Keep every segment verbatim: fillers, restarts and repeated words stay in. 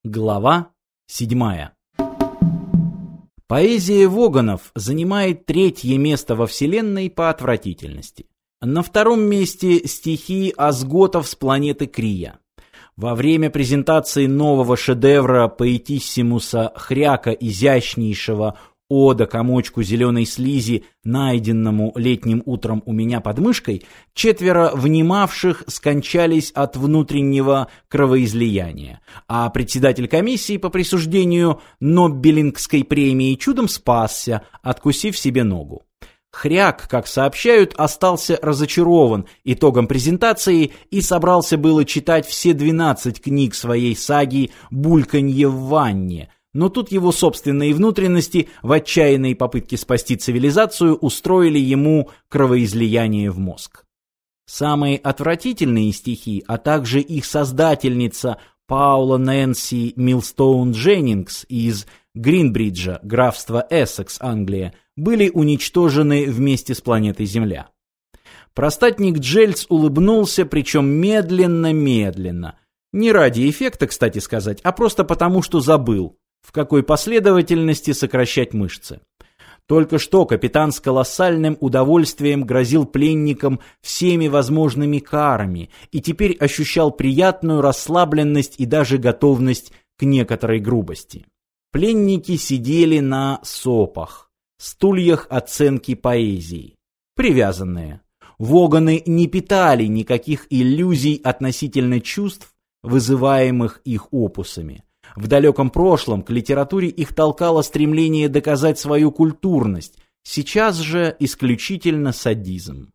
Глава седьмая. Поэзия Воганов занимает третье место во Вселенной по отвратительности. На втором месте стихи Азготов с планеты Крия. Во время презентации нового шедевра поэтиссимуса Хряка изящнейшего «Ода комочку зеленой слизи, найденному летним утром у меня под мышкой», четверо внимавших скончались от внутреннего кровоизлияния, а председатель комиссии по присуждению Нобелингской премии чудом спасся, откусив себе ногу. Хряк, как сообщают, остался разочарован итогом презентации и собрался было читать все двенадцать книг своей саги «Бульканье в ванне», но тут его собственные внутренности в отчаянной попытке спасти цивилизацию устроили ему кровоизлияние в мозг. Самые отвратительные стихи, а также их создательница Паула Нэнси Милстоун Дженнингс из Гринбриджа, графства Эссекс, Англия, были уничтожены вместе с планетой Земля. Простатник Джельц улыбнулся, причем медленно-медленно. Не ради эффекта, кстати сказать, а просто потому, что забыл, в какой последовательности сокращать мышцы. Только что капитан с колоссальным удовольствием грозил пленникам всеми возможными карами и теперь ощущал приятную расслабленность и даже готовность к некоторой грубости. Пленники сидели на сопах, стульях оценки поэзии, привязанные. Воганы не питали никаких иллюзий относительно чувств, вызываемых их опусами. В далеком прошлом к литературе их толкало стремление доказать свою культурность, сейчас же исключительно садизм.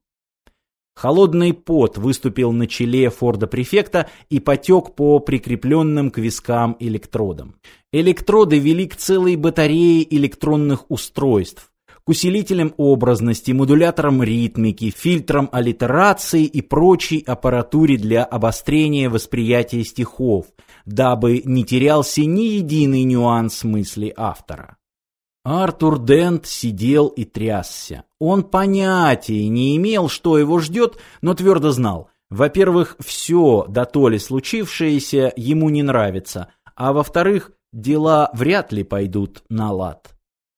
Холодный пот выступил на челе форда-префекта и потек по прикрепленным к вискам электродам. Электроды вели к целой батарее электронных устройств, к усилителям образности, модуляторам ритмики, фильтрам аллитерации и прочей аппаратуре для обострения восприятия стихов, дабы не терялся ни единый нюанс мысли автора. Артур Дент сидел и трясся. Он понятия не имел, что его ждет, но твердо знал. Во-первых, все дотоле случившееся ему не нравится, а во-вторых, дела вряд ли пойдут на лад.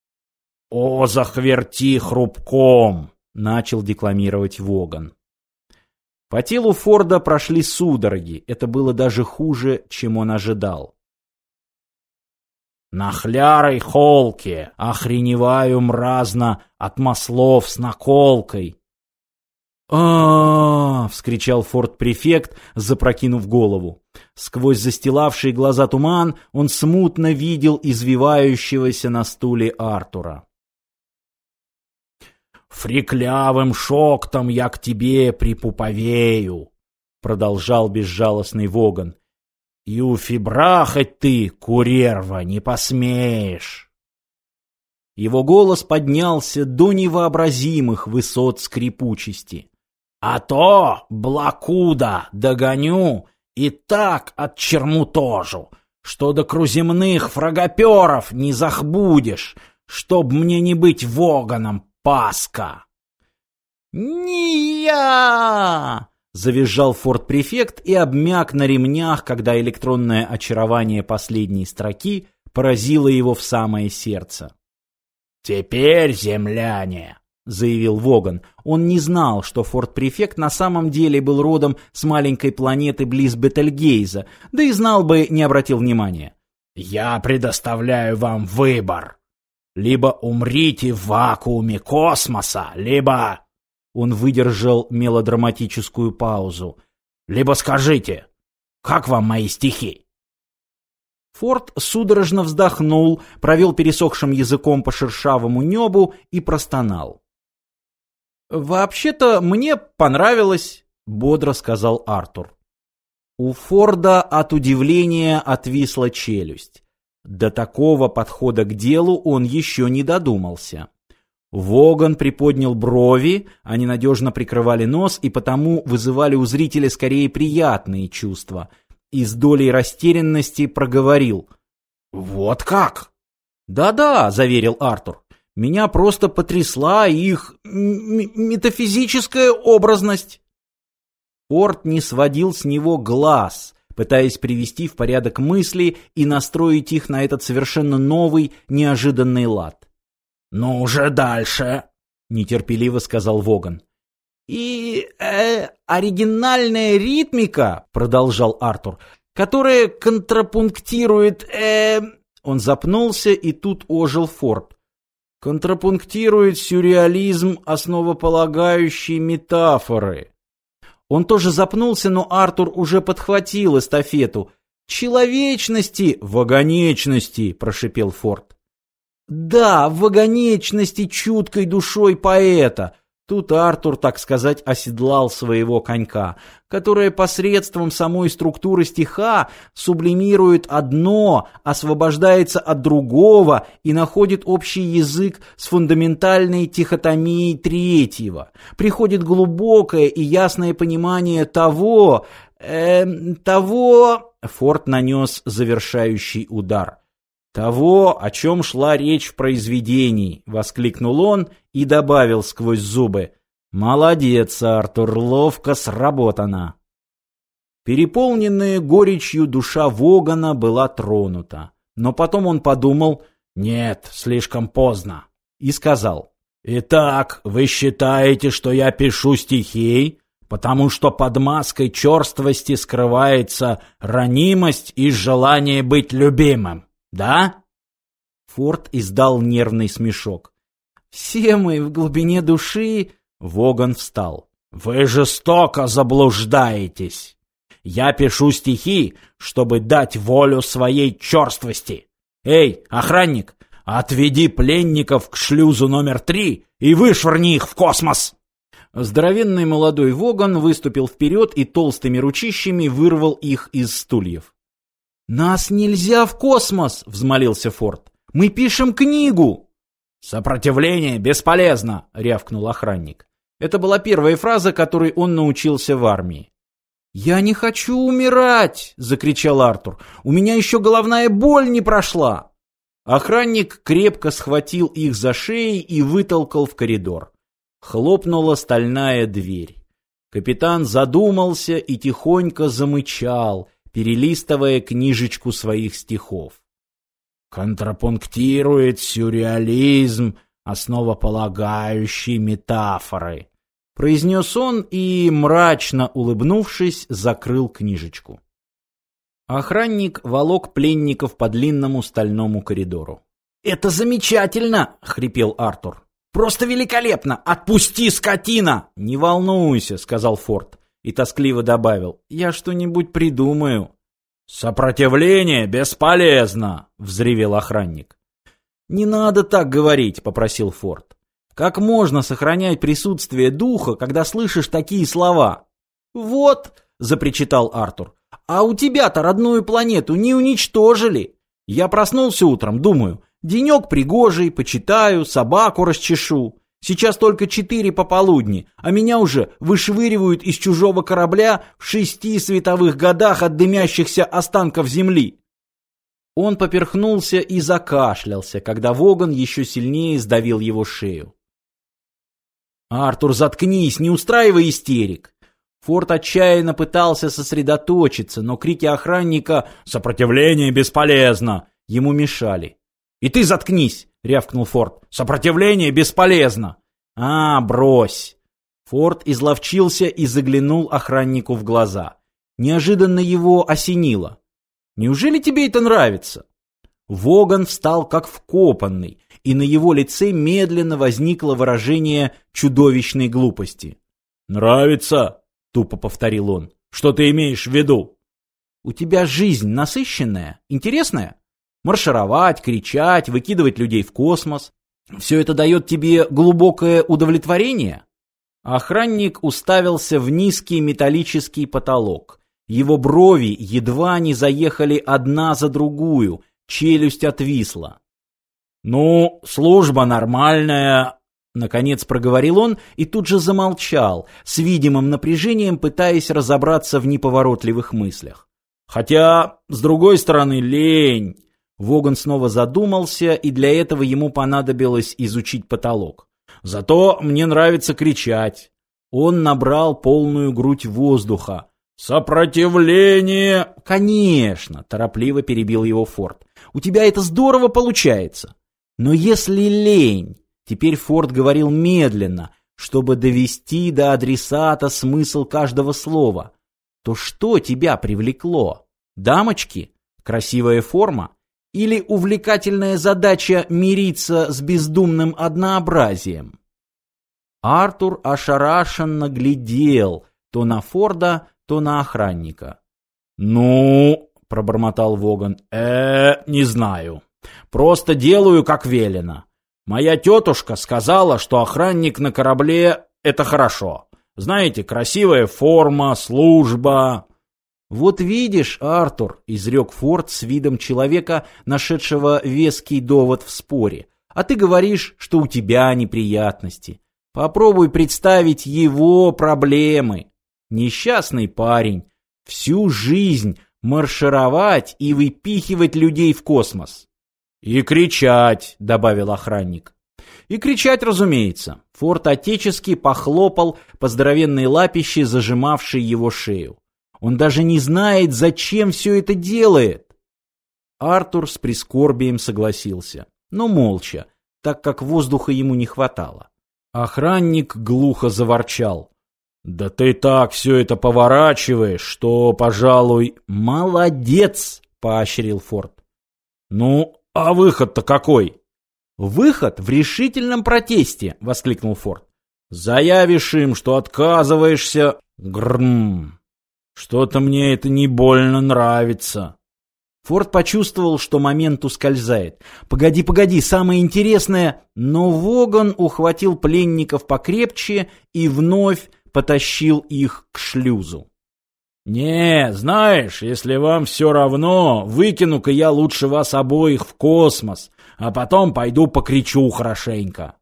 «О, захверти хрупком!» — начал декламировать Воган. По телу Форда прошли судороги, это было даже хуже, чем он ожидал. «На хлярой холке охреневаю мразно от маслов с наколкой». «А-а-а!» — вскричал форт-префект, запрокинув голову. Сквозь застилавший глаза туман он смутно видел извивающегося на стуле Артура. «Фриклявым шоктом я к тебе припуповею», — продолжал безжалостный Воган. «И уфибрахать ты, курерва, не посмеешь». Его голос поднялся до невообразимых высот скрипучести. «А то, блакуда, догоню и так отчермутожу, что до круземных фрагоперов не захбудешь, чтоб мне не быть Воганом, Паска!» «Не я!» — завизжал форт-префект и обмяк на ремнях, когда электронное очарование последней строки поразило его в самое сердце. «Теперь, земляне!» — заявил Воган. Он не знал, что форт-префект на самом деле был родом с маленькой планеты близ Бетельгейза, да и знал бы, не обратил внимания. «Я предоставляю вам выбор. Либо умрите в вакууме космоса, либо...» Он выдержал мелодраматическую паузу. «Либо скажите, как вам мои стихи?» Форд судорожно вздохнул, провел пересохшим языком по шершавому небу и простонал. «Вообще-то мне понравилось», — бодро сказал Артур. У Форда от удивления отвисла челюсть. До такого подхода к делу он еще не додумался. Воган приподнял брови, они надежно прикрывали нос и потому вызывали у зрителя скорее приятные чувства, и с долей растерянности проговорил. «Вот как?» «Да-да», — заверил Артур, — «меня просто потрясла их метафизическая образность». Форд не сводил с него глаз, пытаясь привести в порядок мысли и настроить их на этот совершенно новый, неожиданный лад. «Ну уже дальше», — нетерпеливо сказал Воган. «И э, оригинальная ритмика», — продолжал Артур, «которая контрапунктирует...» э... Он запнулся, и тут ожил Форд. «Контрапунктирует сюрреализм основополагающей метафоры». Он тоже запнулся, но Артур уже подхватил эстафету. «Человечности, вагонечности», — прошипел Форд. «Да, вагонечности чуткой душой поэта». Тут Артур, так сказать, оседлал своего конька, которая посредством самой структуры стиха сублимирует одно, освобождается от другого и находит общий язык с фундаментальной дихотомией третьего. Приходит глубокое и ясное понимание того, э, того... Форд нанес завершающий удар. «Того, о чем шла речь в произведении», — воскликнул он и добавил сквозь зубы. «Молодец, Артур, ловко сработано». Переполненная горечью душа Вогана была тронута. Но потом он подумал: «Нет, слишком поздно», и сказал: «Итак, вы считаете, что я пишу стихи, потому что под маской черствости скрывается ранимость и желание быть любимым? Да?» Форд издал нервный смешок. «Все мы в глубине души...» Воган встал. «Вы жестоко заблуждаетесь. Я пишу стихи, чтобы дать волю своей черствости. Эй, охранник, отведи пленников к шлюзу номер три и вышвырни их в космос!» Здоровенный молодой Воган выступил вперед и толстыми ручищами вырвал их из стульев. «Нас нельзя в космос!» — взмолился Форд. «Мы пишем книгу!» «Сопротивление бесполезно!» — рявкнул охранник. Это была первая фраза, которой он научился в армии. «Я не хочу умирать!» — закричал Артур. «У меня еще головная боль не прошла!» Охранник крепко схватил их за шеи и вытолкал в коридор. Хлопнула стальная дверь. Капитан задумался и тихонько замычал, перелистывая книжечку своих стихов. «Контрапунктирует сюрреализм основополагающей метафоры», — произнес он и, мрачно улыбнувшись, закрыл книжечку. Охранник волок пленников по длинному стальному коридору. «Это замечательно!» — хрипел Артур. «Просто великолепно! Отпусти, скотина!» «Не волнуйся», — сказал Форд. И тоскливо добавил: «Я что-нибудь придумаю». «Сопротивление бесполезно!» — взревел охранник. «Не надо так говорить», — попросил Форд. «Как можно сохранять присутствие духа, когда слышишь такие слова?» «Вот», — запричитал Артур, — «а у тебя-то родную планету не уничтожили. Я проснулся утром, думаю, денек пригожий, почитаю, собаку расчешу. Сейчас только четыре пополудни, а меня уже вышвыривают из чужого корабля в шести световых годах от дымящихся останков Земли». Он поперхнулся и закашлялся, когда Воган еще сильнее сдавил его шею. «Артур, заткнись, не устраивай истерик!» Форд отчаянно пытался сосредоточиться, но крики охранника «Сопротивление бесполезно!» ему мешали. «И ты заткнись!» — рявкнул Форд. «Сопротивление бесполезно!» «А, брось!» Форд изловчился и заглянул охраннику в глаза. Неожиданно его осенило. «Неужели тебе это нравится?» Воган встал как вкопанный, и на его лице медленно возникло выражение чудовищной глупости. «Нравится?» — тупо повторил он. «Что ты имеешь в виду?» «У тебя жизнь насыщенная, интересная? Маршировать, кричать, выкидывать людей в космос. Все это дает тебе глубокое удовлетворение?» Охранник уставился в низкий металлический потолок. Его брови едва не заехали одна за другую, челюсть отвисла. «Ну, служба нормальная», — наконец проговорил он и тут же замолчал, с видимым напряжением пытаясь разобраться в неповоротливых мыслях. «Хотя, с другой стороны, лень». Воган снова задумался, и для этого ему понадобилось изучить потолок. «Зато мне нравится кричать». Он набрал полную грудь воздуха. Сопротивление. Конечно, торопливо перебил его Форд. У тебя это здорово получается. Но если лень, теперь Форд говорил медленно, чтобы довести до адресата смысл каждого слова, то что тебя привлекло? Дамочки? Красивая форма? Или увлекательная задача мириться с бездумным однообразием? Артур ошарашенно глядел то на Форда, то на охранника. «Ну, — пробормотал Воган, — э, не знаю. Просто делаю, как велено. Моя тетушка сказала, что охранник на корабле — это хорошо. Знаете, красивая форма, служба». «Вот видишь, Артур, — изрек Форд с видом человека, нашедшего веский довод в споре, — а ты говоришь, что у тебя неприятности. Попробуй представить его проблемы. Несчастный парень, всю жизнь маршировать и выпихивать людей в космос». «И кричать», — добавил охранник. «И кричать, разумеется». Форд отечески похлопал по здоровенной лапище, зажимавшей его шею. Он даже не знает, зачем все это делает. Артур с прискорбием согласился, но молча, так как воздуха ему не хватало. Охранник глухо заворчал. «Да ты так все это поворачиваешь, что, пожалуй...» «Молодец!» — поощрил Форд. «Ну, а выход-то какой?» «Выход в решительном протесте!» — воскликнул Форд. «Заявишь им, что отказываешься...» «Грм... Что-то мне это не больно нравится». Форд почувствовал, что момент ускользает. «Погоди, погоди, самое интересное...» Но Воган ухватил пленников покрепче и вновь потащил их к шлюзу. «Не, знаешь, если вам все равно, выкину-ка я лучше вас обоих в космос, а потом пойду покричу хорошенько».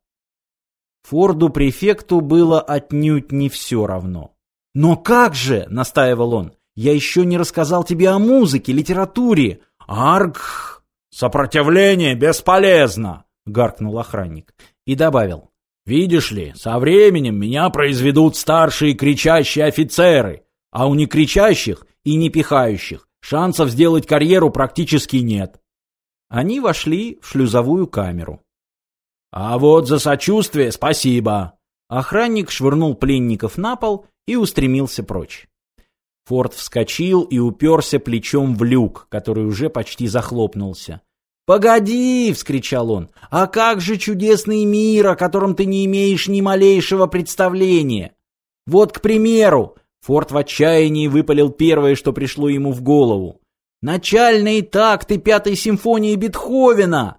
Форду-префекту было отнюдь не все равно. «Но как же?» — настаивал он. «Я еще не рассказал тебе о музыке, литературе». «Аргх! Сопротивление бесполезно!» — гаркнул охранник. И добавил. «Видишь ли, со временем меня произведут старшие кричащие офицеры, а у некричащих и не пихающих шансов сделать карьеру практически нет». Они вошли в шлюзовую камеру. «А вот за сочувствие спасибо!» Охранник швырнул пленников на пол и устремился прочь. Форд вскочил и уперся плечом в люк, который уже почти захлопнулся. «Погоди!» — вскричал он. «А как же чудесный мир, о котором ты не имеешь ни малейшего представления? Вот, к примеру...» Форд в отчаянии выпалил первое, что пришло ему в голову. «Начальные такты пятой симфонии Бетховена!»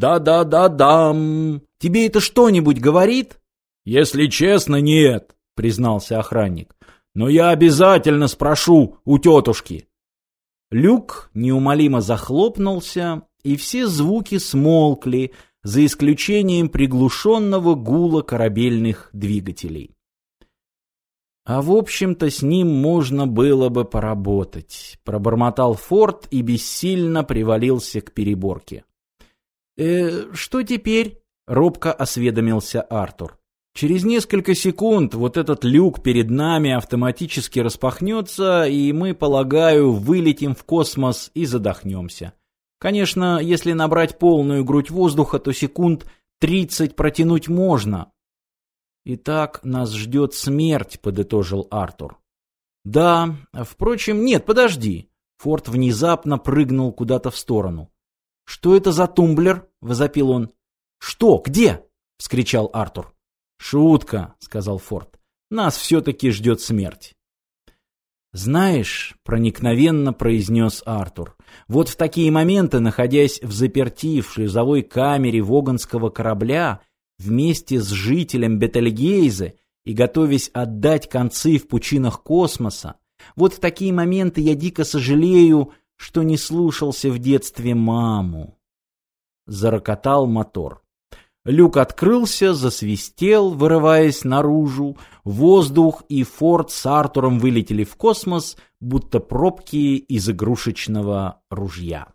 «Да-да-да-дам!» «Тебе это что-нибудь говорит?» «Если честно, нет», — признался охранник. «Но я обязательно спрошу у тетушки». Люк неумолимо захлопнулся, и все звуки смолкли, за исключением приглушенного гула корабельных двигателей. «А в общем-то с ним можно было бы поработать», — пробормотал Форд и бессильно привалился к переборке. «Э, что теперь?» — робко осведомился Артур. «Через несколько секунд вот этот люк перед нами автоматически распахнется, и мы, полагаю, вылетим в космос и задохнемся. Конечно, если набрать полную грудь воздуха, то секунд тридцать протянуть можно». «Итак, нас ждет смерть», — подытожил Артур. «Да, впрочем, нет, подожди». Форд внезапно прыгнул куда-то в сторону. «Что это за тумблер?» — возопил он. «Что? Где?» — вскричал Артур. «Шутка», — сказал Форд. «Нас все-таки ждет смерть». «Знаешь», — проникновенно произнес Артур, «вот в такие моменты, находясь в заперти в шлюзовой камере воганского корабля, вместе с жителем Бетельгейзе и готовясь отдать концы в пучинах космоса, вот в такие моменты я дико сожалею, что не слушался в детстве маму». Зарокотал мотор. Люк открылся, засвистел, вырываясь наружу. Воздух и Форд с Артуром вылетели в космос, будто пробки из игрушечного ружья.